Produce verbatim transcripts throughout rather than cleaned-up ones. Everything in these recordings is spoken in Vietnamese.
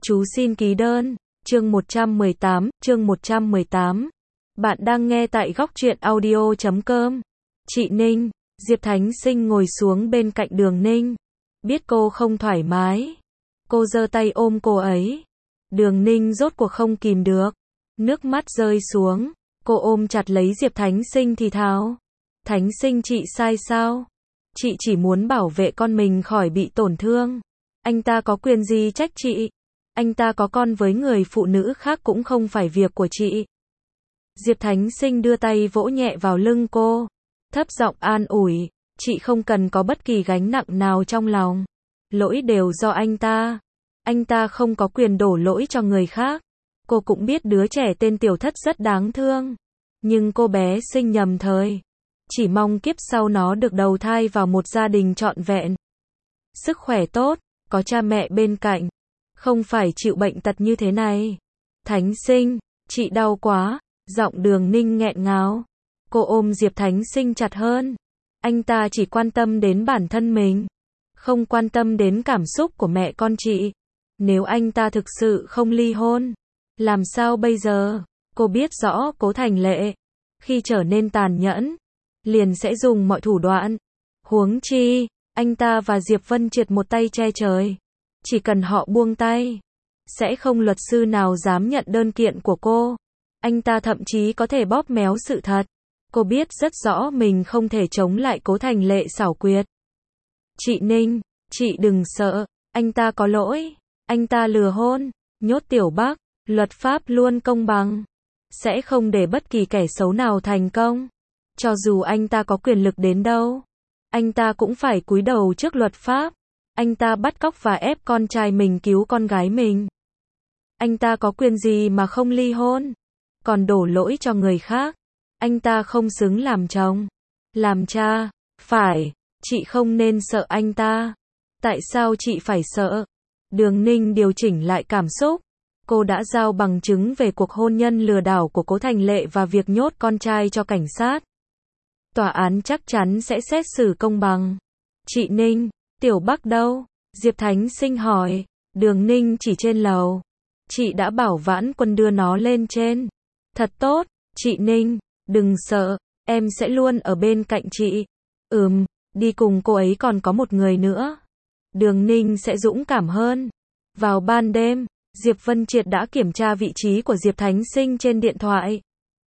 Chú xin ký đơn. Chương một trăm mười tám, chương một trăm mười tám. Bạn đang nghe tại góc truyện audio chấm com. Chị Ninh, Diệp Thánh Sinh ngồi xuống bên cạnh Đường Ninh. Biết cô không thoải mái. Cô giơ tay ôm cô ấy. Đường Ninh rốt cuộc không kìm được. Nước mắt rơi xuống. Cô ôm chặt lấy Diệp Thánh Sinh thì thào. Thánh Sinh chị sai sao? Chị chỉ muốn bảo vệ con mình khỏi bị tổn thương. Anh ta có quyền gì trách chị? Anh ta có con với người phụ nữ khác cũng không phải việc của chị. Diệp Thánh Sinh đưa tay vỗ nhẹ vào lưng cô. Thấp giọng an ủi. Chị không cần có bất kỳ gánh nặng nào trong lòng. Lỗi đều do anh ta. Anh ta không có quyền đổ lỗi cho người khác. Cô cũng biết đứa trẻ tên Tiểu Thất rất đáng thương. Nhưng cô bé sinh nhầm thời. Chỉ mong kiếp sau nó được đầu thai vào một gia đình trọn vẹn. Sức khỏe tốt, có cha mẹ bên cạnh. Không phải chịu bệnh tật như thế này. Thánh Sinh, chị đau quá. Giọng Đường Ninh nghẹn ngào. Cô ôm Diệp Thánh Sinh chặt hơn. Anh ta chỉ quan tâm đến bản thân mình. Không quan tâm đến cảm xúc của mẹ con chị. Nếu anh ta thực sự không ly hôn, làm sao bây giờ? Cô biết rõ Cố Thành Lệ, khi trở nên tàn nhẫn, liền sẽ dùng mọi thủ đoạn. Huống chi, anh ta và Diệp Vân Triệt một tay che trời. Chỉ cần họ buông tay, sẽ không luật sư nào dám nhận đơn kiện của cô. Anh ta thậm chí có thể bóp méo sự thật. Cô biết rất rõ mình không thể chống lại Cố Thành Lệ xảo quyệt. Chị Ninh, chị đừng sợ, anh ta có lỗi. Anh ta lừa hôn, nhốt Tiểu Bắc, luật pháp luôn công bằng. Sẽ không để bất kỳ kẻ xấu nào thành công. Cho dù anh ta có quyền lực đến đâu, anh ta cũng phải cúi đầu trước luật pháp. Anh ta bắt cóc và ép con trai mình cứu con gái mình. Anh ta có quyền gì mà không ly hôn? Còn đổ lỗi cho người khác. Anh ta không xứng làm chồng, làm cha. Phải, chị không nên sợ anh ta. Tại sao chị phải sợ? Đường Ninh điều chỉnh lại cảm xúc. Cô đã giao bằng chứng về cuộc hôn nhân lừa đảo của Cố Thành Lệ và việc nhốt con trai cho cảnh sát. Tòa án chắc chắn sẽ xét xử công bằng. Chị Ninh, Tiểu Bắc đâu? Diệp Thánh Sinh hỏi. Đường Ninh chỉ trên lầu. Chị đã bảo Vãn Quân đưa nó lên trên. Thật tốt, chị Ninh, đừng sợ, em sẽ luôn ở bên cạnh chị. Ừm, đi cùng cô ấy còn có một người nữa. Đường Ninh sẽ dũng cảm hơn. Vào ban đêm, Diệp Vân Triệt đã kiểm tra vị trí của Diệp Thánh Sinh trên điện thoại.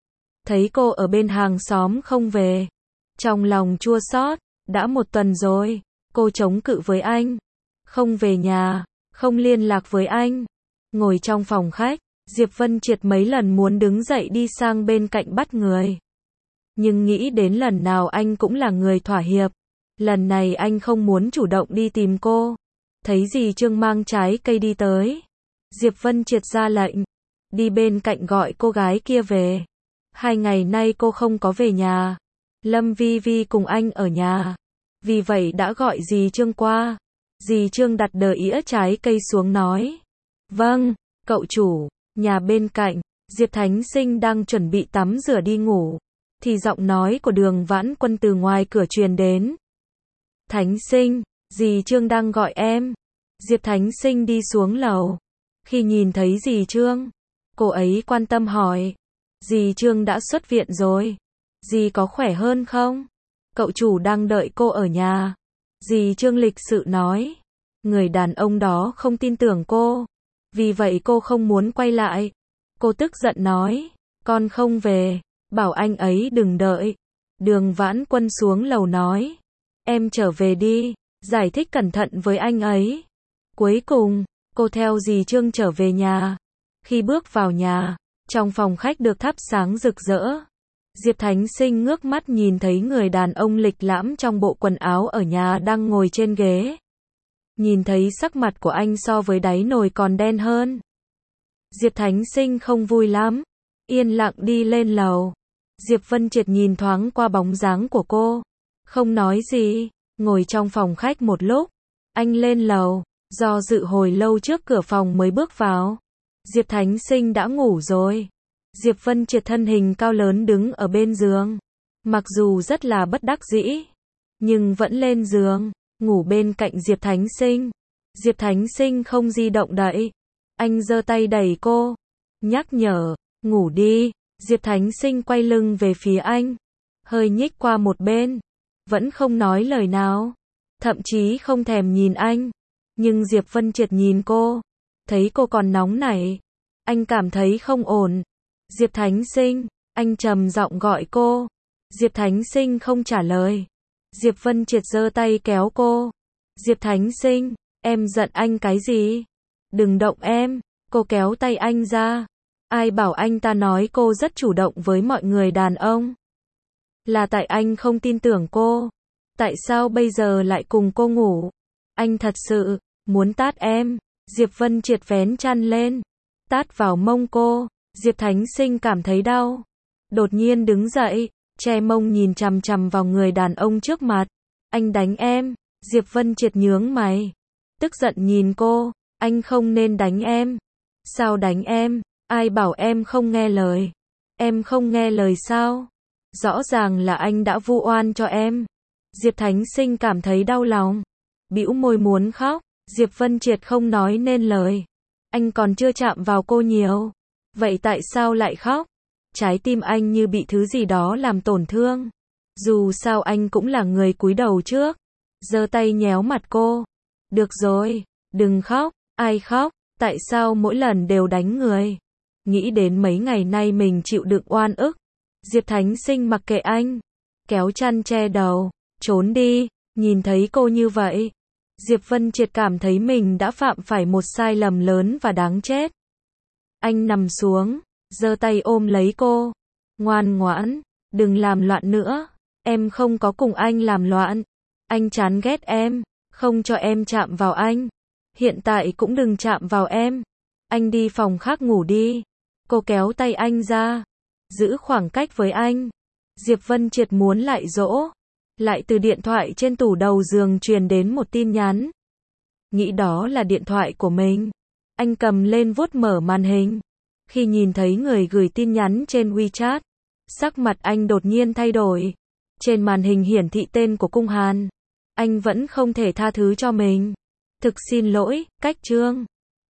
Thấy cô ở bên hàng xóm không về. Trong lòng chua xót, đã một tuần rồi, cô chống cự với anh. Không về nhà, không liên lạc với anh. Ngồi trong phòng khách, Diệp Vân Triệt mấy lần muốn đứng dậy đi sang bên cạnh bắt người. Nhưng nghĩ đến lần nào anh cũng là người thỏa hiệp. Lần này anh không muốn chủ động đi tìm cô. Thấy dì Trương mang trái cây đi tới. Diệp Vân Triệt ra lệnh. Đi bên cạnh gọi cô gái kia về. Hai ngày nay cô không có về nhà. Lâm Vi Vi cùng anh ở nhà. Vì vậy đã gọi dì Trương qua. Dì Trương đặt đờ ĩa trái cây xuống nói. Vâng, cậu chủ. Nhà bên cạnh, Diệp Thánh Sinh đang chuẩn bị tắm rửa đi ngủ. Thì giọng nói của Đường Vãn Quân từ ngoài cửa truyền đến. Thánh Sinh, dì Trương đang gọi em. Diệp Thánh Sinh đi xuống lầu. Khi nhìn thấy dì Trương, cô ấy quan tâm hỏi. Dì Trương đã xuất viện rồi. Dì có khỏe hơn không? Cậu chủ đang đợi cô ở nhà. Dì Trương lịch sự nói. Người đàn ông đó không tin tưởng cô. Vì vậy cô không muốn quay lại. Cô tức giận nói. Con không về. Bảo anh ấy đừng đợi. Đường Vãn Quân xuống lầu nói. Em trở về đi. Giải thích cẩn thận với anh ấy. Cuối cùng, cô theo dì Trương trở về nhà. Khi bước vào nhà, trong phòng khách được thắp sáng rực rỡ. Diệp Thánh Sinh ngước mắt nhìn thấy người đàn ông lịch lãm trong bộ quần áo ở nhà đang ngồi trên ghế. Nhìn thấy sắc mặt của anh so với đáy nồi còn đen hơn. Diệp Thánh Sinh không vui lắm. Yên lặng đi lên lầu. Diệp Vân Triệt nhìn thoáng qua bóng dáng của cô. Không nói gì. Ngồi trong phòng khách một lúc. Anh lên lầu. Do dự hồi lâu trước cửa phòng mới bước vào. Diệp Thánh Sinh đã ngủ rồi. Diệp Vân Triệt thân hình cao lớn đứng ở bên giường. Mặc dù rất là bất đắc dĩ, nhưng vẫn lên giường, ngủ bên cạnh Diệp Thánh Sinh. Diệp Thánh Sinh không di động đậy. Anh giơ tay đẩy cô, nhắc nhở, ngủ đi. Diệp Thánh Sinh quay lưng về phía anh, hơi nhích qua một bên, vẫn không nói lời nào, thậm chí không thèm nhìn anh. Nhưng Diệp Vân Triệt nhìn cô, thấy cô còn nóng nảy, anh cảm thấy không ổn. Diệp Thánh Sinh, anh trầm giọng gọi cô. Diệp Thánh Sinh không trả lời. Diệp Vân Triệt giơ tay kéo cô. Diệp Thánh Sinh, em giận anh cái gì? Đừng động em. Cô kéo tay anh ra. Ai bảo anh ta nói cô rất chủ động với mọi người đàn ông? Là tại anh không tin tưởng cô. Tại sao bây giờ lại cùng cô ngủ? Anh thật sự muốn tát em. Diệp Vân Triệt vén chăn lên, tát vào mông cô. Diệp Thánh Sinh cảm thấy đau, đột nhiên đứng dậy, che mông nhìn chằm chằm vào người đàn ông trước mặt. Anh đánh em. Diệp Vân Triệt nhướng mày, tức giận nhìn cô. Anh không nên đánh em. Sao đánh em? Ai bảo em không nghe lời? Em không nghe lời sao? Rõ ràng là anh đã vu oan cho em. Diệp Thánh Sinh cảm thấy đau lòng, bĩu môi muốn khóc. Diệp Vân Triệt không nói nên lời. Anh còn chưa chạm vào cô nhiều, vậy tại sao lại khóc? Trái tim anh như bị thứ gì đó làm tổn thương. Dù sao anh cũng là người cúi đầu trước, giơ tay nhéo mặt cô. Được rồi, đừng khóc. Ai khóc? Tại sao mỗi lần đều đánh người? Nghĩ đến mấy ngày nay mình chịu đựng oan ức, Diệp Thánh Sinh mặc kệ anh, kéo chăn che đầu, trốn đi. Nhìn thấy cô như vậy, Diệp Vân Triệt cảm thấy mình đã phạm phải một sai lầm lớn và đáng chết. Anh nằm xuống, giơ tay ôm lấy cô. Ngoan ngoãn, đừng làm loạn nữa. Em không có cùng anh làm loạn. Anh chán ghét em, không cho em chạm vào anh. Hiện tại cũng đừng chạm vào em. Anh đi phòng khác ngủ đi. Cô kéo tay anh ra, giữ khoảng cách với anh. Diệp Vân Triệt muốn lại dỗ, lại từ điện thoại trên tủ đầu giường truyền đến một tin nhắn. Nghĩ đó là điện thoại của mình, anh cầm lên vuốt mở màn hình. Khi nhìn thấy người gửi tin nhắn trên WeChat, sắc mặt anh đột nhiên thay đổi. Trên màn hình hiển thị tên của Cung Hàn. Anh vẫn không thể tha thứ cho mình. Thực xin lỗi, Cách Trương.